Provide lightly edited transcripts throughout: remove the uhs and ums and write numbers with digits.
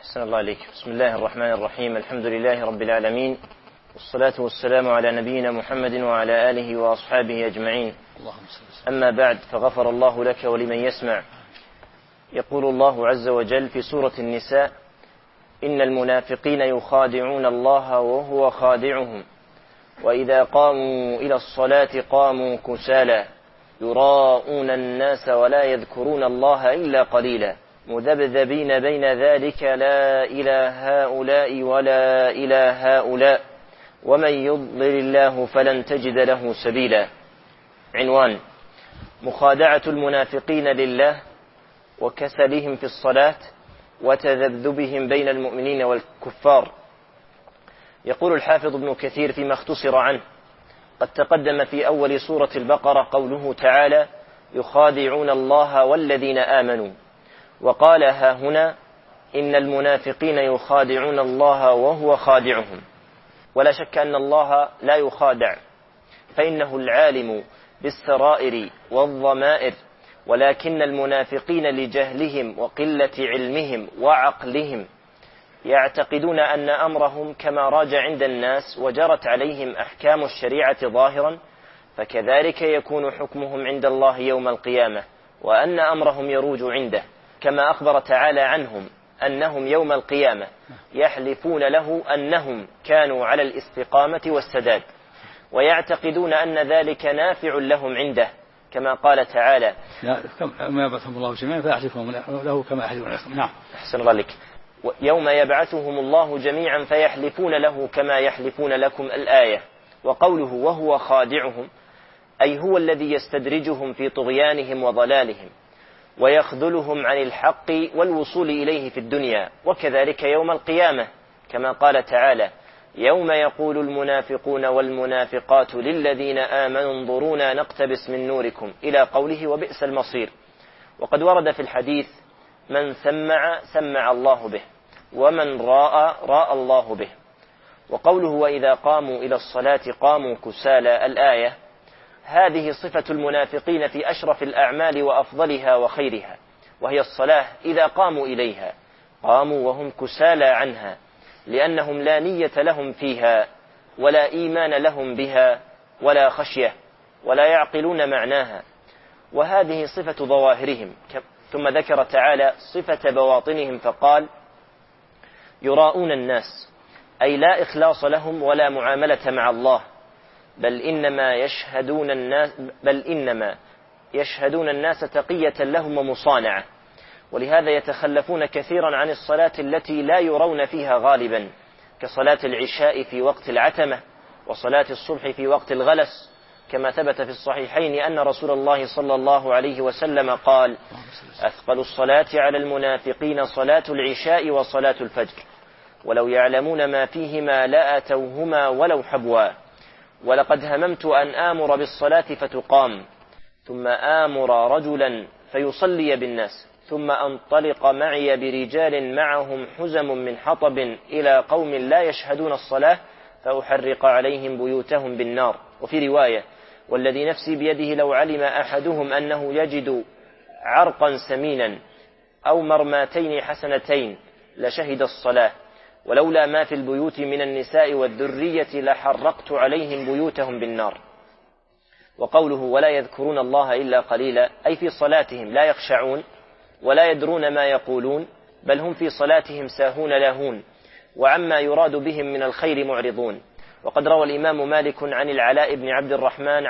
أحسن الله عليك. بسم الله الرحمن الرحيم. الحمد لله رب العالمين، والصلاة والسلام على نبينا محمد وعلى آله وأصحابه أجمعين. أما بعد، فغفر الله لك ولمن يسمع. يقول الله عز وجل في سورة النساء: إن المنافقين يخادعون الله وهو خادعهم وإذا قاموا إلى الصلاة قاموا كسالى يراءون الناس ولا يذكرون الله إلا قليلا مذبذبين بين ذلك لا إلى هؤلاء ولا إلى هؤلاء ومن يضلل الله فلن تجد له سبيلا. عنوان: مخادعة المنافقين لله وكسلهم في الصلاة وتذبذبهم بين المؤمنين والكفار. يقول الحافظ ابن كثير فيما اختصر عنه: قد تقدم في أول سورة البقرة قوله تعالى: يخادعون الله والذين آمنوا، وقال ها هنا: إن المنافقين يخادعون الله وهو خادعهم. ولا شك أن الله لا يخادع، فإنه العالم بالسرائر والضمائر، ولكن المنافقين لجهلهم وقلة علمهم وعقلهم يعتقدون أن أمرهم كما راج عند الناس وجرت عليهم أحكام الشريعة ظاهرا، فكذلك يكون حكمهم عند الله يوم القيامة، وأن أمرهم يروج عنده، كما أخبر تعالى عنهم أنهم يوم القيامة يحلفون له أنهم كانوا على الاستقامة والسداد، ويعتقدون أن ذلك نافع لهم عنده، كما قال تعالى: ما يبعثهم الله جميعا فيحلفون له كما يحلفون لكم. نعم. أحسن الله لك. يوم يبعثهم الله جميعا فيحلفون له كما يحلفون لكم الآية. وقوله وهو خادعهم أي هو الذي يستدرجهم في طغيانهم وضلالهم ويخذلهم عن الحق والوصول إليه في الدنيا، وكذلك يوم القيامة، كما قال تعالى: يوم يقول المنافقون والمنافقات للذين آمنوا انظرونا نقتبس من نوركم، إلى قوله وبئس المصير. وقد ورد في الحديث: من سمع الله به، ومن راى الله به. وقوله وإذا قاموا إلى الصلاة قاموا كسالى، الآية هذه صفة المنافقين في أشرف الأعمال وأفضلها وخيرها، وهي الصلاة. إذا قاموا إليها قاموا وهم كسالى عنها، لأنهم لا نية لهم فيها ولا إيمان لهم بها ولا خشية ولا يعقلون معناها، وهذه صفة ظواهرهم. ثم ذكر تعالى صفة بواطنهم فقال: يراءون الناس، أي لا إخلاص لهم ولا معاملة مع الله، بل إنما يشهدون الناس تقية لهم ومصانعة، ولهذا يتخلفون كثيرا عن الصلاة التي لا يرون فيها غالبا، كصلاة العشاء في وقت العتمة، وصلاة الصبح في وقت الغلس، كما ثبت في الصحيحين أن رسول الله صلى الله عليه وسلم قال: أثقل الصلاة على المنافقين صلاة العشاء وصلاة الفجر، ولو يعلمون ما فيهما لأتوهما ولو حبوا، ولقد هممت أن آمر بالصلاة فتقام، ثم آمر رجلا فيصلي بالناس، ثم أنطلق معي برجال معهم حزم من حطب إلى قوم لا يشهدون الصلاة فأحرق عليهم بيوتهم بالنار. وفي رواية: والذي نفسي بيده لو علم أحدهم أنه يجد عرقا سمينا أو مرماتين حسنتين لشهد الصلاة، ولولا ما في البيوت من النساء والذرية لحرقت عليهم بيوتهم بالنار. وقوله ولا يذكرون الله إلا قليلا، أي في صلاتهم لا يخشعون ولا يدرون ما يقولون، بل هم في صلاتهم ساهون لاهون، وعما يراد بهم من الخير معرضون. وقد روى الإمام مالك عن العلاء بن عبد الرحمن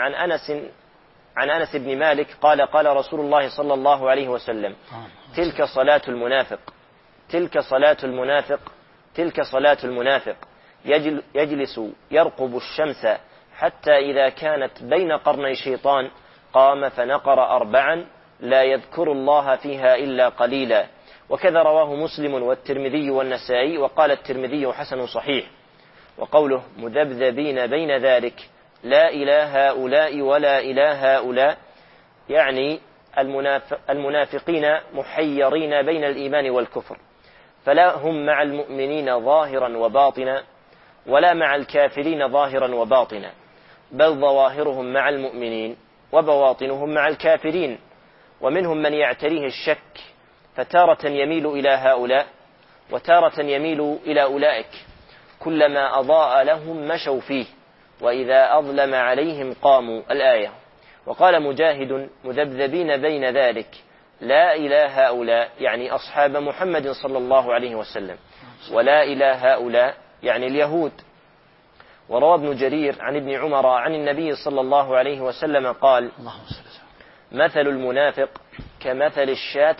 عن أنس بن مالك قال: قال رسول الله صلى الله عليه وسلم: تلك صلاة المنافق، تلك صلاة المنافق، تلك صلاة المنافق، يجلس يرقب الشمس حتى إذا كانت بين قرني شيطان قام فنقر 4 لا يذكر الله فيها إلا قليلا. وكذا رواه مسلم والترمذي والنسائي، وقال الترمذي حسن صحيح. وقوله مذبذبين بين ذلك لا إلى هؤلاء ولا إلى هؤلاء، يعني المنافقين محيرين بين الإيمان والكفر، فلا هم مع المؤمنين ظاهرا وباطنا ولا مع الكافرين ظاهرا وباطنا، بل ظواهرهم مع المؤمنين وبواطنهم مع الكافرين. ومنهم من يعتريه الشك فتارة يميل إلى هؤلاء وتارة يميل إلى أولئك، كلما أضاء لهم مشوا فيه، وإذا أظلم عليهم قاموا. الآية. وقال مجاهد مذبذبين بين ذلك لا إلى هؤلاء يعني أصحاب محمد صلى الله عليه وسلم، ولا إلى هؤلاء يعني اليهود. وروى ابن جرير عن ابن عمر عن النبي صلى الله عليه وسلم قال: مثل المنافق كمثل الشاة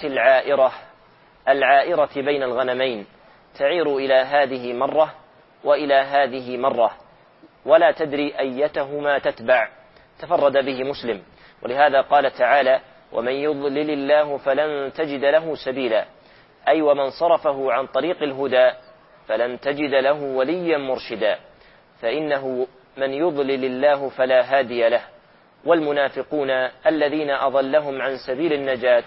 العائرة بين الغنمين، تعير إلى هذه مرة وإلى هذه مرة، ولا تدري أيتهما تتبع. تفرد به مسلم. ولهذا قال تعالى: ومن يضلل الله فلن تجد له سبيلا، أي ومن صرفه عن طريق الهدى فلن تجد له وليا مرشدا، فإنه من يضلل الله فلا هادي له. والمنافقون الذين أضلهم عن سبيل النجاة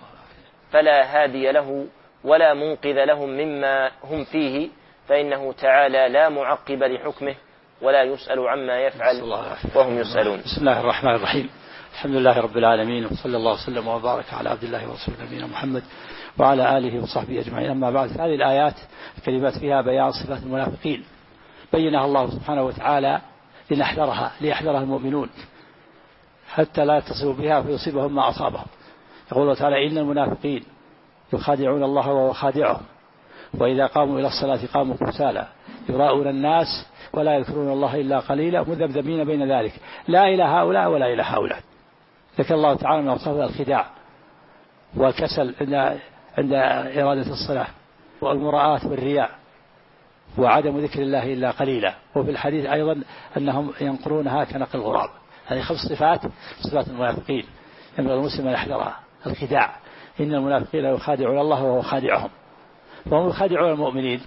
فلا هادي له ولا منقذ لهم مما هم فيه، فإنه تعالى لا معقب لحكمه ولا يسأل عما يفعل وهم يسألون. بسم الله الرحمن الرحيم. الحمد لله رب العالمين، وصلى الله وسلم وبارك على عبد الله ورسوله نبينا محمد وعلى آله وصحبه أجمعين. أما بعد، هذه الآيات الكلمات فيها بيان صفات المنافقين بينها الله سبحانه وتعالى ليحذرها المؤمنون حتى لا يتصلوا بها فيصيبهم ما أصابهم. يقول الله تعالى: إن المنافقين يخادعون الله وهو خادعهم، وإذا قاموا إلى الصلاة قاموا كسالى يراءون الناس ولا يذكرون الله إلا قليلا مذبذبين بين ذلك لا إلى هؤلاء ولا إلى هؤلاء. ذكر الله تعالى من أوصافه الخداع والكسل عند إرادة الصلاة، والمراءة والرياء، وعدم ذكر الله إلا قليلا. وفي الحديث أيضا أنهم ينقرونها كنقل الغراب. هذه 5 صفات المنافقين ينبغي المسلم أن يحذرها. الخداع: إن المنافقين يخادعون الله وهو خادعهم، وهم يخادعون المؤمنين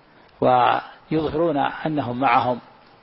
ويظهرون أنهم معهم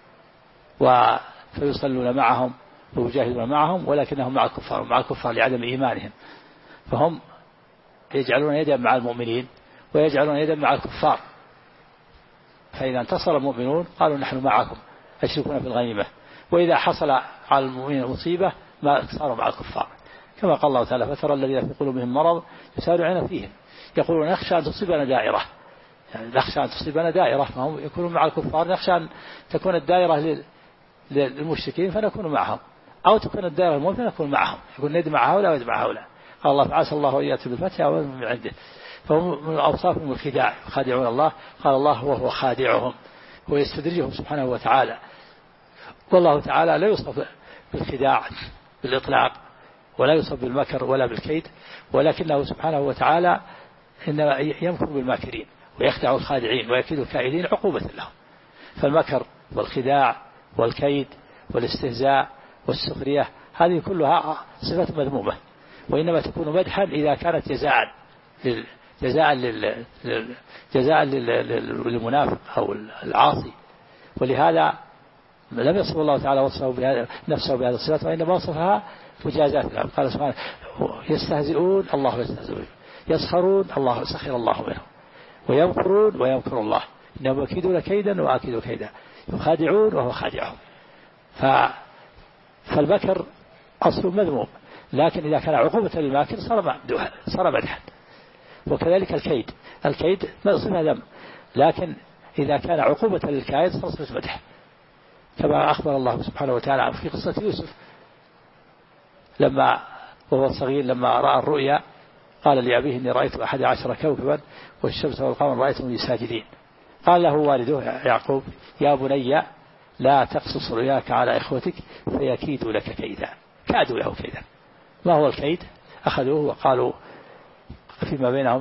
فيصلون معهم ويجاهدون معهم، ولكنهم مع الكفار لعدم إيمانهم. فهم يجعلون يدا مع المؤمنين ويجعلون يدا مع الكفار، فإذا انتصر المؤمنون قالوا نحن معكم أشركون في الغنيمة، وإذا حصل على المؤمنين مصيبة ما صاروا مع الكفار، كما قال الله تعالى: فترى الذين في قلوبهم مرض يسارعون فيهم يقولون نخشى أن تصيبنا دائرة، يعني نخشى أن تصيبنا دائرة، فهم يكونون مع الكفار، نخشى أن تكون الدائرة للمشركين فنكون معهم، أو تكون الدائرة للمؤمنين فنكون معهم، يقول ند مع هؤلاء وند مع هؤلاء. قال الله: فعسى الله أن يأتي بالفتح أو من عنده. فهم من أوصافهم الخداع، يخادعون الله. قال الله: وهو خادعهم، ويستدرجهم سبحانه وتعالى. والله تعالى لا يوصف بالخداع بالإطلاق، ولا يوصف بالمكر ولا بالكيد، ولكنه سبحانه وتعالى إنما يمكر بالماكرين ويخدع الخادعين ويكيد الكائدين عقوبة لهم. فالمكر والخداع والكيد والاستهزاء والسخرية هذه كلها صفات مذمومة، وإنما تكون مدحا إذا كانت جزاء للمنافق أو العاصي. ولهذا لم يصف الله تعالى نفسه بهذه الصفات، وإنما وصفها مجازات لهم. قال سبحانه: يستهزئون الله يستهزئون، يسخرون الله سخر الله منهم، ويمكرون ويمكر الله، إنهم يكيدون كيدا وأكيد كيدا، يخادعون وهو خادعهم. فالمكر أصل مذموم، لكن إذا كان عقوبة للماكر صار مدحا. وكذلك الكيد صفة ذم، لكن إذا كان عقوبة للكائد صار صفة مدح، كما أخبر الله سبحانه وتعالى في قصة يوسف لما وهو صغير لما رأى الرؤيا قال لأبيه: إني رأيت 11 كوكبا والشمس والقمر رأيتهم لي ساجدين. قال له والده يعقوب: يا بني لا تقصص رؤياك على إخوتك فيكيدوا لك كيدا. كادوا له كيدا. ما هو الكيد؟ أخذوه وقالوا فيما بينهم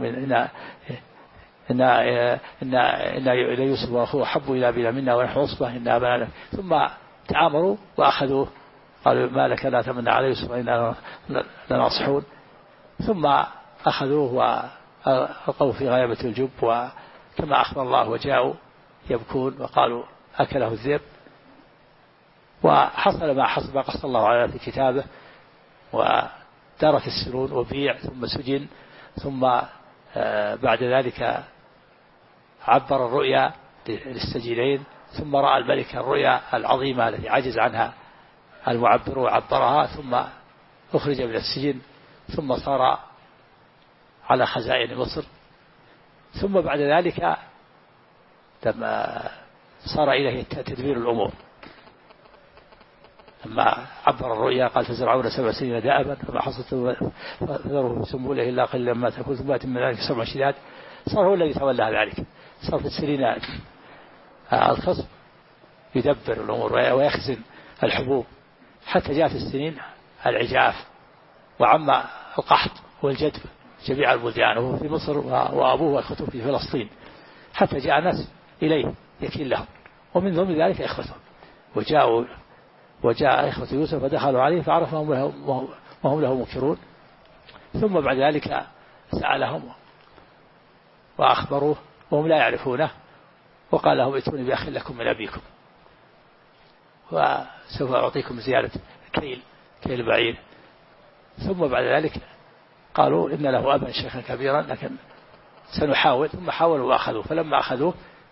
إن يوسف وأخوه حبوا إلى أبينا منا ونحن عصبة إن أبانا، ثم تعامروا وأخذوه قالوا: ما لك لا تمنى على يوسف إننا لناصحون. ثم أخذوه وألقوه في غيابة الجب، وكما أخبر الله وجاءوا يبكون وقالوا أكله الذئب. وحصل ما حصل ما قص الله على في كتابه، ودارت السنون وبيع ثم سجن، ثم بعد ذلك عبر الرؤيا للسجينين، ثم رأى الملك الرؤيا العظيمة التي عجز عنها المعبر وعبرها، ثم أخرج من السجن، ثم صار على خزائن مصر، ثم بعد ذلك لما صار إليه تدبير الأمور، لما عبر الرؤيا قال تزرعون 7 سنين دأبا فما حصدتم فذروه بسنبله إلا قليلا مما تأكلون ثم يأتي من ذلك 7 شداد. صار هو الذي تولى ذلك، صار في السنين الخصب يدبر الأمور ويخزن الحبوب، حتى جاء في السنين العجاف وعم القحط والجدب جميع البلدان، وهو في مصر وأبوه والخطوب في فلسطين، حتى جاء الناس إليه يكيل لهم، ومن ضمن ذلك إخوتهم. وجاء إخوة يوسف فدخلوا عليه فعرفهم وهم له منكرون، ثم بعد ذلك سألهم وأخبروه وهم لا يعرفونه، وقال لهم ائتوني بأخ لكم من أبيكم وسوف أعطيكم زيادة كيل بعير. ثم بعد ذلك قالوا إن له أبا شيخا كبيرا لكن سنحاول. ثم حاولوا وأخذوه، فلما أخذوه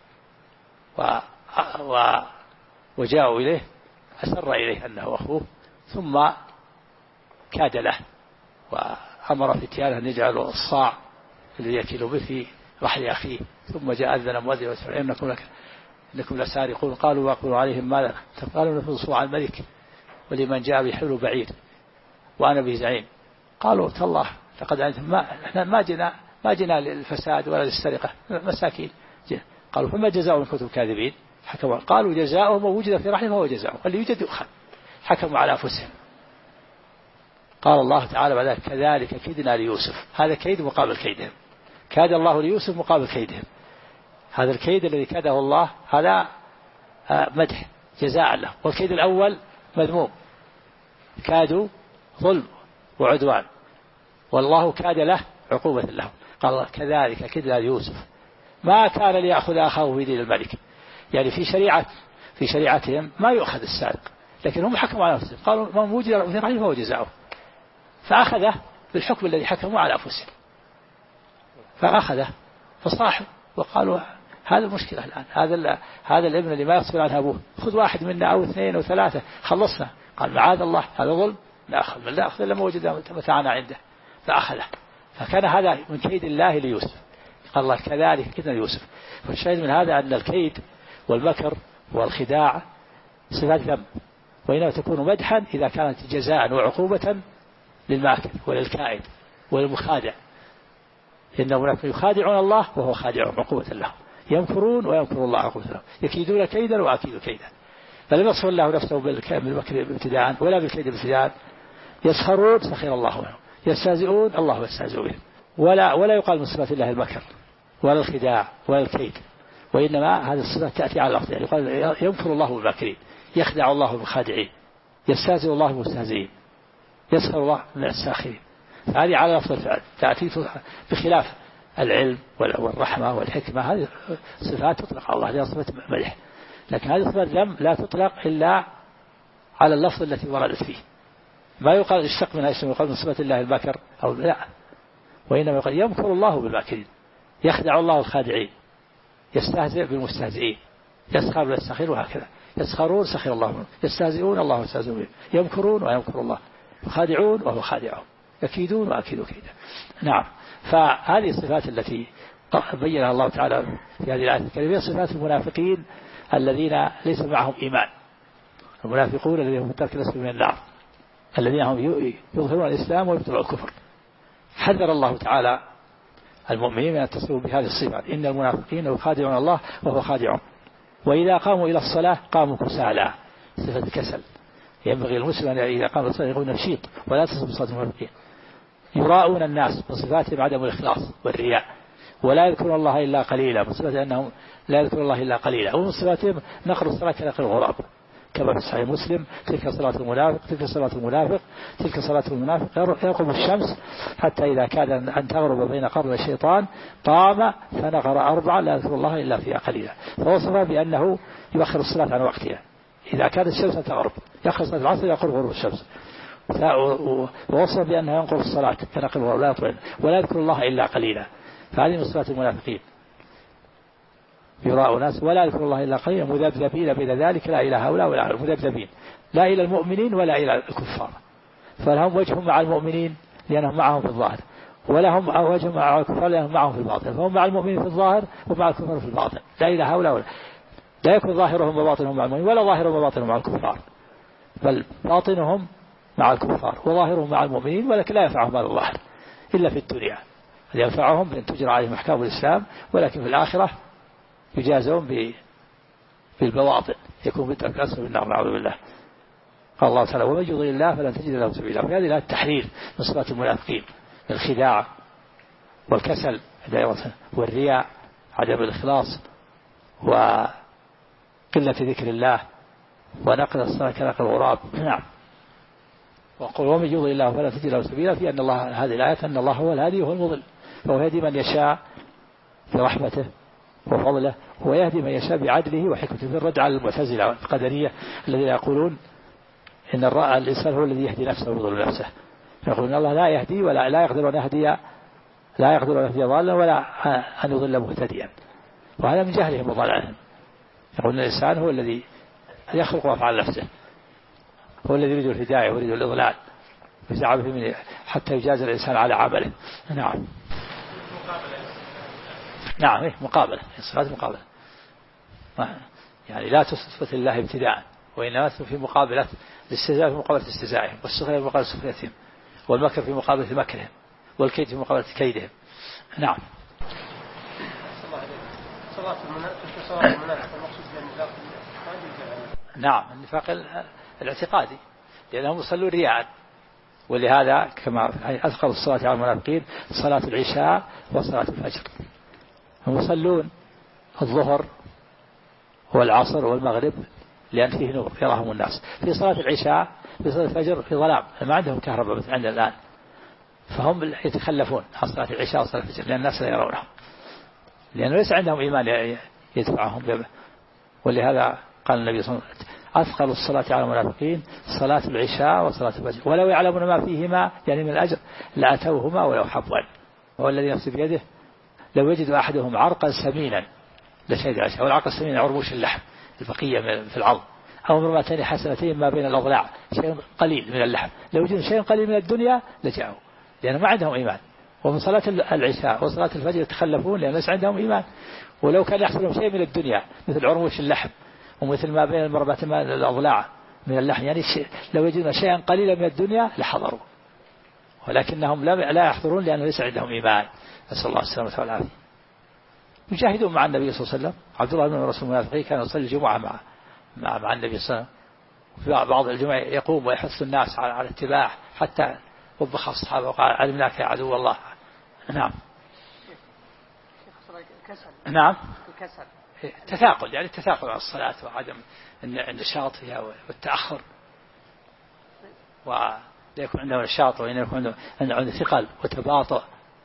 وجاءوا إليه أسر إليه أنه أخوه، ثم كاد له وأمر فتيانه أن يجعلوا الصاع الذي يأكل به في رحل أخيه. ثم جاء أذن مؤذن وسمع إنكم لسارقون. قالوا وقالوا عليهم ماذا؟ قالوا نفذ صواع الملك ولمن جاء بحلو بعيد وأنا به زعيم. قالوا تالله لقد أنتم احنا ما جنا للفساد ولا للسرقة، مساكين. قالوا فما جزاء إن كنتم كاذبين؟ حكموا قالوا جزاؤهم ما وجد في رحله فهو جزاؤهم، اللي يوجد يؤخذ. حكموا على أنفسهم. قال الله تعالى بعد كذلك كدنا ليوسف. هذا كيد مقابل كيدهم، كاد الله ليوسف مقابل كيدهم. هذا الكيد الذي كاده الله هذا مدح جزاء له، والكيد الأول مذموم، كادوا ظلم وعدوان، والله كاد له عقوبة له. قال كذلك كدنا ليوسف ما كان ليأخذ أخاه في دين الملك. يعني في شريعتهم ما يؤخذ السارق، لكن هم حكموا على أنفسهم، قالوا من وجد في رحله فهو جزاؤه، فأخذه بالحكم الذي حكموا على أنفسهم، فأخذه فصاحوا وقالوا هذا المشكلة الآن، هذا الابن اللي ما يصبر عنه أبوه، خذ واحد منا أو 2 أو 3 خلصنا. قال معاذ الله هذا ظلم، لا أخذ إلا ما وجد متاعنا عنده، فأخذه. فكان هذا من كيد الله ليوسف. قال الله كذلك كدنا ليوسف. فالشاهد من هذا أن الكيد والمكر والخداع صفات ذم، وإنما تكون مدحا إذا كانت جزاء وعقوبة للماكر وللكائد وللمخادع. إنهم يخادعون الله وهو خادعهم عقوبة له، يمكرون ويمكر الله عقوبة له، يكيدون كيدا وأكيد كيدا. فلم يصف الله نفسه بالمكر ابتداء ولا بالكيد ابتداء. يسخرون سخر الله منهم، يستهزئون الله يستهزئ بهم. ولا يقال من صفات الله المكر ولا الخداع ولا الكيد، وإنما هذه الصفات تأتي على اللفظ. يعني يقال يمكر الله بالماكرين، يخدع الله بالخادعين، يستهزئ الله بالمستهزئين، يسخر الله من الساخرين. فهذه على لفظ تأتي بخلاف العلم والرحمة والحكمة، هذه صفات تطلق على الله، هذه صفات مدح. لكن هذه صفات ذم لا تطلق إلا على اللفظ التي وردت فيه. ما يقال اشتق منها اسم، يقال من صفات الله المكر أو لا، وإنما يقال يمكر الله بالماكرين، يخدع الله الخادعين، يستهزئ بالمستهزئين، يسخر بالسخير، وهكذا. يسخرون سخر الله منهم، يستهزئون الله يستهزئ بهم، يمكرون ويمكر الله، يخادعون وهو خادعهم، يكيدون وأكيدوا كيدا. نعم. فهذه الصفات التي بينها الله تعالى في هذه الآية الكريمة صفات المنافقين الذين ليس معهم إيمان. المنافقون الذين هم ترك الاسم من النار، الذين هم يظهرون الإسلام ويبطلون الكفر. حذر الله تعالى المؤمنين من التصرف بهذه الصفات. إن المنافقين يخادعون الله وهو خادعهم، وإذا قاموا إلى الصلاة قاموا كسالى، صفة الكسل. ينبغي المسلم أن إذا قام الصلاة يقول نشيط، ولا تصف بصفات المنافقين. يراءون الناس، من صفاتهم عدم الإخلاص والرياء، ولا يذكرون الله إلا قليلا، من صفاتهم أنهم لا يذكرون الله إلا قليلا، ومن صفاتهم نقل الصلاة كنقل الغراب، كما في صحيح مسلم تلك صلاة المنافق، تلك صلاة المنافق، تلك صلاة المنافق. يقوم الشمس حتى إذا كاد أن تغرب بين قرن الشيطان قام فنقر 4 لا يذكر الله إلا فيها قليلا. فوصف بأنه يؤخر الصلاة عن وقتها، إذا كانت الشمس تغرب يأخر صلاة العصر يقول غروب الشمس. ووصف بأنه ينقر الصلاة كنقل الغراب لا يطول ولا يذكر الله إلا قليلا. فهذه من صفات المنافقين. يراء ناس ولا يذكر الله إلا قليلا، مذبذبين بين ذلك، لا إلى هؤلاء ولا هؤلاء، مذبذبين لا إلى المؤمنين ولا إلى الكفار. فلهم وجه مع المؤمنين لأنهم معهم في الظاهر، ولهم وجه مع الكفار لأنهم معهم في الباطن، فهم مع المؤمنين في الظاهر ومع الكفار في الباطن، لا إلى هؤلاء ولا لا يكون ظاهرهم وباطنهم مع المؤمنين ولا ظاهرهم وباطنهم مع الكفار، بل باطنهم مع الكفار وظاهرهم مع المؤمنين، ولكن لا ينفعهم هذا الظاهر إلا في الدنيا، ينفعهم بأن تجرى عليهم أحكام الإسلام، ولكن في الآخرة يجازون بالبواطن، يكون بالدرك الأسفل من النار، نعوذ بالله. قال الله تعالى: ومن يضلل الله فلن تجد له سبيلا. وهذه الآية التحرير من صفات المنافقين، الخداع والكسل والرياء، عدم الإخلاص وقلة ذكر الله ونقل الصلاة كنقل الغراب. نعم. وقل ومن يضلل الله فلن تجد له سبيلا، في أن الله، هذه الآية أن الله هو الهادي وهو المضل، فهو يهدي من يشاء برحمته وفضله، ويهدي من يشاء بعدله وحكمته، في الرد على المعتزلة والقدرية الذين يقولون إن الإنسان هو الذي يهدي نفسه ويضل نفسه، يقولون الله لا يهدي ولا لا يقدر أن يهدي ضالا ولا أن يضل مهتديا، وهذا من جهلهم وضلالهم. يقولون الإنسان هو الذي يخلق أفعال نفسه، هو الذي يريد الهداية ويريد الإضلال، حتى يجازى الإنسان على عمله. نعم. نعم، مقابلة، صفات مقابلة، يعني لا تثبت الله ابتداء، وإنما في مقابلة الاستهزاء في مقابلة استهزائهم، والسخرية في مقابلة سخريتهم، والمكر في مقابلة مكرهم، والكيد في مقابلة كيدهم. نعم. نعم، النفاق الاعتقادي، لأنهم يصلون رياء، ولهذا كما أثقل الصلاة على المنافقين صلاة العشاء وصلاة الفجر، هم يصلون الظهر والعصر والمغرب لأن فيه نور يراهم الناس، في صلاة العشاء في صلاة الفجر في ظلام، ما عندهم كهرباء مثل عندنا الآن، فهم يتخلفون عن صلاة العشاء وصلاة الفجر لأن الناس لا يرونهم، لأنه ليس عندهم إيمان يدفعهم. ولهذا قال النبي صلى الله عليه وسلم: أثقل الصلاة على المنافقين صلاة العشاء وصلاة الفجر، ولو يعلمون ما فيهما يعني من الأجر لأتوهما ولو حبوا. وهو الذي نفسي بيده لو يجد أحدهم عرقا سمينا لشهد العشاء، والعرق السمين عرموش اللحم، البقية في العظم، أو مرمتين حسنتين ما بين الأضلاع، شيء قليل من اللحم، لو يجد شيء قليل من الدنيا لجاءوا، لأنه ما عندهم إيمان. ومن صلاة العشاء وصلاة الفجر يتخلفون لأن ليس عندهم إيمان، ولو كان يحصل لهم شيء من الدنيا مثل عرموش اللحم ومثل ما بين المرمتين من الأضلاع من اللحم، يعني لو يجدون شيئا قليلا من الدنيا لحضروا، ولكنهم لا يحضرون لأنه ليس عندهم إيمان. نسأل الله السلامة والعافية. يجاهدون مع النبي صلى الله عليه وسلم. عبد الله بن رسول المنافقين كان يصلي الجمعة مع النبي صلى الله عليه وسلم، في بعض الجمعة يقوم ويحث الناس على الاتباع، حتى وبخ الصحابة وقال: علمناك يا عدو الله. نعم. نعم. تثاقل، يعني التثاقل على الصلاة وعدم النشاط فيها والتأخر، ولا يكون عندهم نشاط، وإن يكون عندهم ثقل وتباطؤ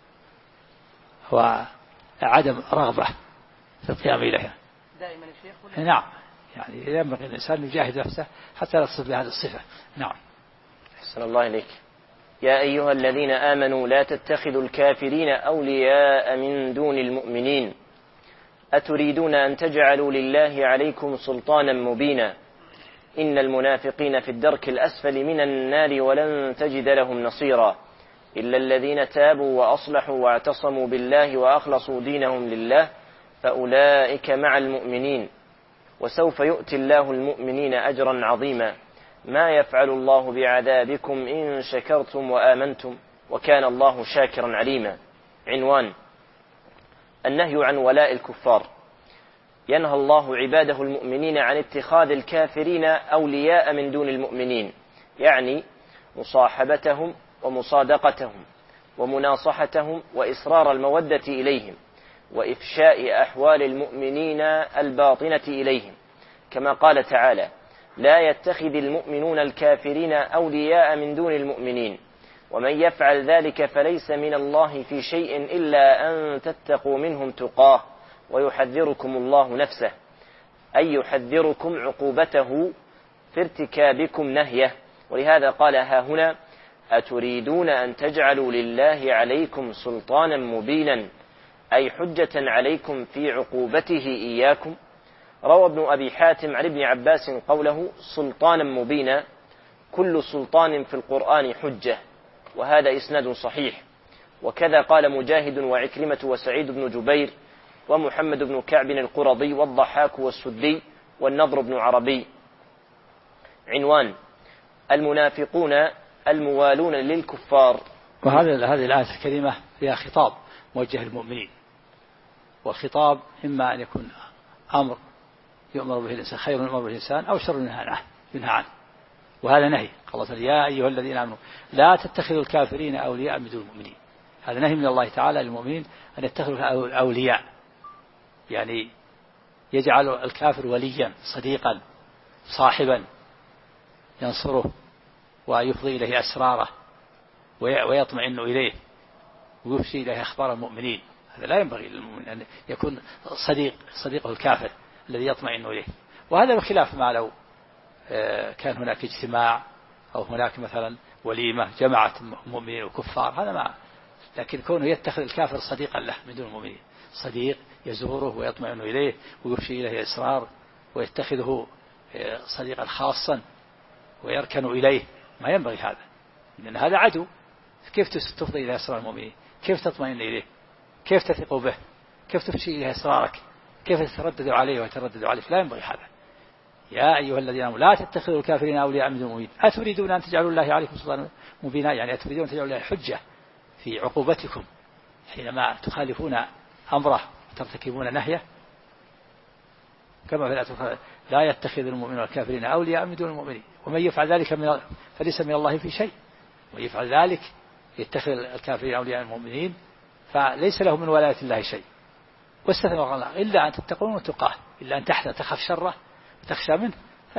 وعدم رغبة في القيام إليها دائما الشيخ. نعم، يعني ينبغي الإنسان يجاهد نفسه حتى لا تصل بهذه الصفة. نعم. أحسن الله إليك. يا أيها الذين آمنوا لا تتخذوا الكافرين أولياء من دون المؤمنين أتريدون أن تجعلوا لله عليكم سلطانا مبينا إن المنافقين في الدرك الأسفل من النار ولن تجد لهم نصيرا إلا الذين تابوا وأصلحوا واعتصموا بالله وأخلصوا دينهم لله فأولئك مع المؤمنين وسوف يؤتي الله المؤمنين أجرا عظيما ما يفعل الله بعذابكم إن شكرتم وآمنتم وكان الله شاكرا عليما. عنوان: النهي عن ولاء الكفار. ينهى الله عباده المؤمنين عن اتخاذ الكافرين أولياء من دون المؤمنين، يعني مصاحبتهم ومصادقتهم ومناصحتهم وإصرار المودة إليهم وإفشاء أحوال المؤمنين الباطنة إليهم، كما قال تعالى: لا يتخذ المؤمنون الكافرين أولياء من دون المؤمنين ومن يفعل ذلك فليس من الله في شيء إلا أن تتقوا منهم تقاه ويحذركم الله نفسه، أي يحذركم عقوبته في ارتكابكم نهيه. ولهذا قال ها هنا: أتريدون أن تجعلوا لله عليكم سلطانا مبينا، أي حجة عليكم في عقوبته إياكم. روى ابن أبي حاتم عن ابن عباس قوله سلطانا مبينا: كل سلطان في القرآن حجة، وهذا إسناد صحيح. وكذا قال مجاهد وعكرمة وسعيد بن جبير ومحمد بن كعب القرظي والضحاك والسدي والنضر بن عربي. عنوان: المنافقون الموالون للكفار. وهذه الآية الكريمة فيها خطاب موجه للمؤمنين، والخطاب إما أن يكون أمر يؤمر به الإنسان، خير يؤمر به الإنسان، أو شر ينهى عنه، وهذا نهي. قال الله: يا أيها الذين آمنوا لا تتخذوا الكافرين أولياء من دون المؤمنين. هذا نهي من الله تعالى للمؤمنين أن يتخذوا أولياء، يعني يجعل الكافر وليا صديقا صاحبا ينصره ويفضي إليه أسراره ويطمئن إليه ويفشي إليه أخبار المؤمنين. هذا لا ينبغي للمؤمن أن يكون صديقه الكافر الذي يطمئن إليه. وهذا بخلاف ما لو كان هناك اجتماع أو هناك مثلا وليمة جمعت مؤمنين وكفار، هذا ما. لكن كونه يتخذ الكافر صديقا له من دون المؤمنين، صديق يزوره ويطمئن إليه ويفشي إليه أسرار ويتخذه صديقا خاصا ويركن إليه، ما ينبغي هذا، لأن هذا عدو. كيف تفضي إلى أسرار المؤمنين؟ كيف تطمئن إليه؟ كيف تثق به؟ كيف تفشي إليه أسرارك؟ كيف تتردد عليه ويتردد عليك؟ لا ينبغي هذا. يا أيها الذين آمنوا لا تتخذوا الكافرين أولياء من دون المؤمنين أتريدون أن تجعلوا الله عليكم سلطانا مبينا، يعني أتريدون أن تجعلوا الله حجة في عقوبتكم حينما تخالفون أمره وترتكبون نهيه. كما في الآية: لا يتخذ المؤمنون الكافرين أولياء من دون المؤمنين ومن يفعل ذلك فليس من الله في شيء. ومن يفعل ذلك يتخذ الكافرين أولياء المؤمنين فليس له من ولاية الله شيء. واستثنى الله: إلا أن تتقون وتقاه، إلا أن تخف شره وتخشى منه،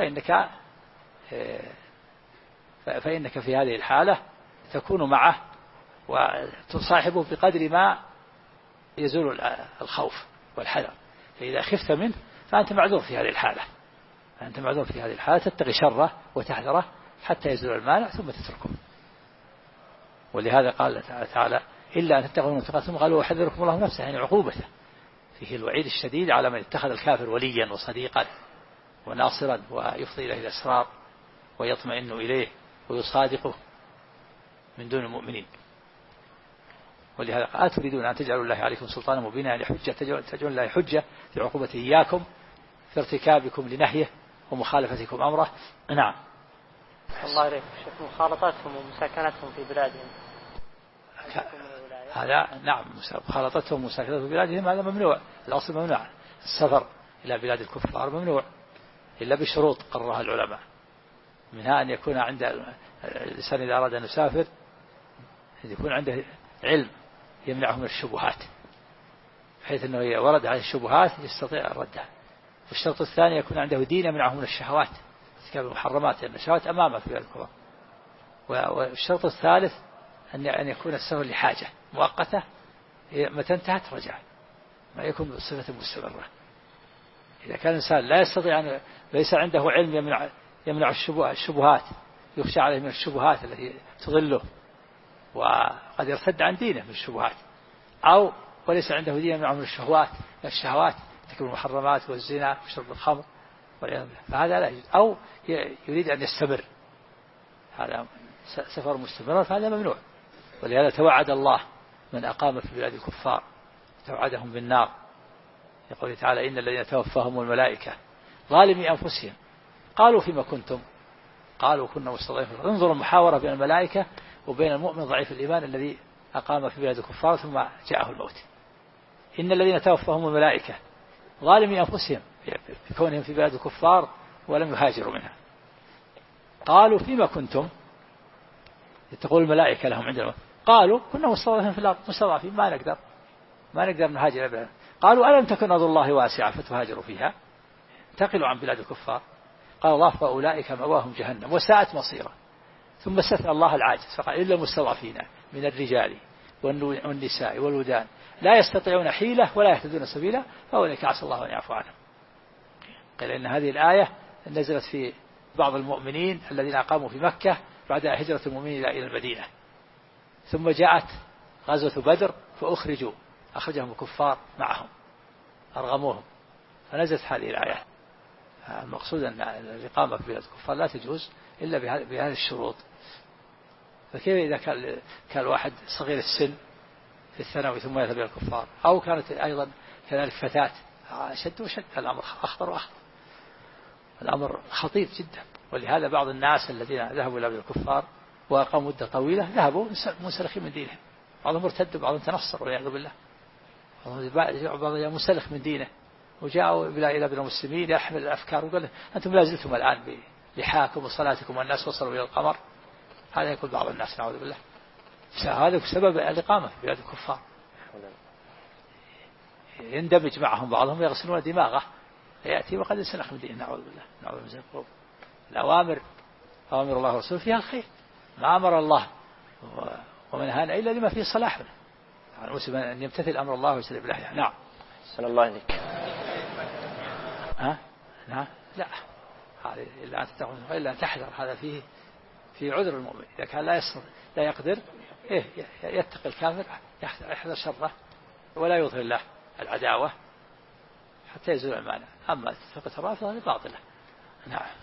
فإنك في هذه الحالة تكون معه وتصاحبه بقدر ما يزول الخوف والحذر. فإذا خفت منه فأنت معذور في هذه الحالة، تتقي شره وتحذره حتى يزول المانع ثم تتركه. ولهذا قال تعالى: إلا أن تتقون وتقاه، ثم قالوا: وحذركم الله نفسه، يعني عقوبته. فيه الوعيد الشديد على من اتخذ الكافر وليا وصديقا وناصرا ويفضي إليه الأسرار ويطمئن إليه ويصادقه من دون المؤمنين. ولهذا قال: أتريدون أن تجعلوا الله عليكم سلطانا مبينا، يعني حجة، تجعلون الله حجة في عقوبته إياكم في ارتكابكم لنهيه ومخالفتكم أمره. نعم. الله عليك شيخ، مخالطتهم ومساكنتهم في بلادهم هذا نعم، مخالطتهم ومساكنتهم في بلادهم هذا ممنوع، الأصل ممنوع. السفر إلى بلاد الكفار ممنوع إلا بشروط قررها العلماء، منها أن يكون عند الإنسان إذا أراد أن يسافر يكون عنده علم يمنعه من الشبهات، بحيث أنه ورد عليه الشبهات يستطيع ردها. والشرط الثاني يكون عنده دين يمنعه من الشهوات، ارتكاب المحرمات، لأن الشهوات أمامه في الكفار. والشرط الثالث أن يكون السفر لحاجة مؤقتة، متى انتهت رجع، ما يكون بصفة مستمرة. إذا كان الإنسان لا يستطيع أن ليس عنده علم يمنع الشبهات، يخشى عليه من الشبهات التي تضله وقد يرتد عن دينه من الشبهات، أو وليس عنده دين يمنعه من الشهوات تكون المحرمات والزنا وشرب الخمر والعياذ بالله، فهذا لا يجوز. أو يريد أن يستمر، هذا سفر مستمر، فهذا ممنوع. ولهذا توعد الله من أقام في بلاد الكفار توعدهم بالنار، يقول تعالى: إن الذين توفاهم الملائكة ظالمي أنفسهم قالوا فيما كنتم قالوا كنا مستضعفين. انظروا المحاورة بين الملائكة وبين المؤمن ضعيف الإيمان الذي أقام في بلاد الكفار ثم جاءه الموت. إن الذين توفاهم الملائكة ظالمي أنفسهم بكونهم في بلاد الكفار ولم يهاجروا منها، قالوا فيما كنتم، تقول الملائكة لهم عندما قالوا كنا مستضعفين في الأرض، مستضعفين ما نقدر نهاجر بلاد. قالوا ألم تكن أرض الله واسعة فتهاجروا فيها، انتقلوا عن بلاد الكفار. قال الله: فأولئك مأواهم جهنم وساءت مصيرا. ثم استثنى الله العاجز فقال: إلا المستضعفين من الرجال والنساء والولدان لا يستطيعون حيلة ولا يهتدون سبيلا فأولئك عسى الله أن يعفو عنهم. قال إن هذه الآية نزلت في بعض المؤمنين الذين أقاموا في مكة بعد هجرة المؤمنين إلى المدينة، ثم جاءت غزوة بدر أخرجهم الكفار معهم، أرغموهم، فنزلت هذه الآية. المقصود أن الإقامة في بلاد الكفار لا تجوز إلا بهذه الشروط. فكيف إذا كان الواحد صغير السن في الثانوي ثم يذهب إلى الكفار، أو كانت أيضا كذلك فتاة، شد وشد، الأمر أخطر وأخطر، الأمر خطير جدا. ولهذا بعض الناس الذين ذهبوا إلى الكفار وأقاموا مدة طويلة ذهبوا منسلخين من دينهم، بعضهم ارتد وبعضهم تنصر والعياذ بالله، بعضهم منسلخ من دينه، وجاءوا إلى بلاد المسلمين يحمل الأفكار وقال أنتم لا زلتم الآن بلحاكم وصلاتكم والناس وصلوا إلى القمر. هذا يقول بعض الناس نعوذ بالله، هذا بسبب الإقامة في بلاد الكفار، يندمج معهم بعضهم يغسلون دماغه يأتي وقد ينسلخ من دينه، نعوذ بالله، نعوذ بالله. الأوامر أوامر الله ورسوله فيها الخير، ما أمر الله ومن هان إلا لما فيه صلاح، المسلم أن يمتثل أمر الله ويجتنب نهيه. نعم. أحسن الله إليك. نعم. لا، هذه إلا أن تحذر، هذا في عذر المؤمن إذا كان لا يقدر يتقي الكافر، يحذر شره ولا يظهر له العداوة حتى يزول المانع. أما ثقة الرافضة باطلة. نعم.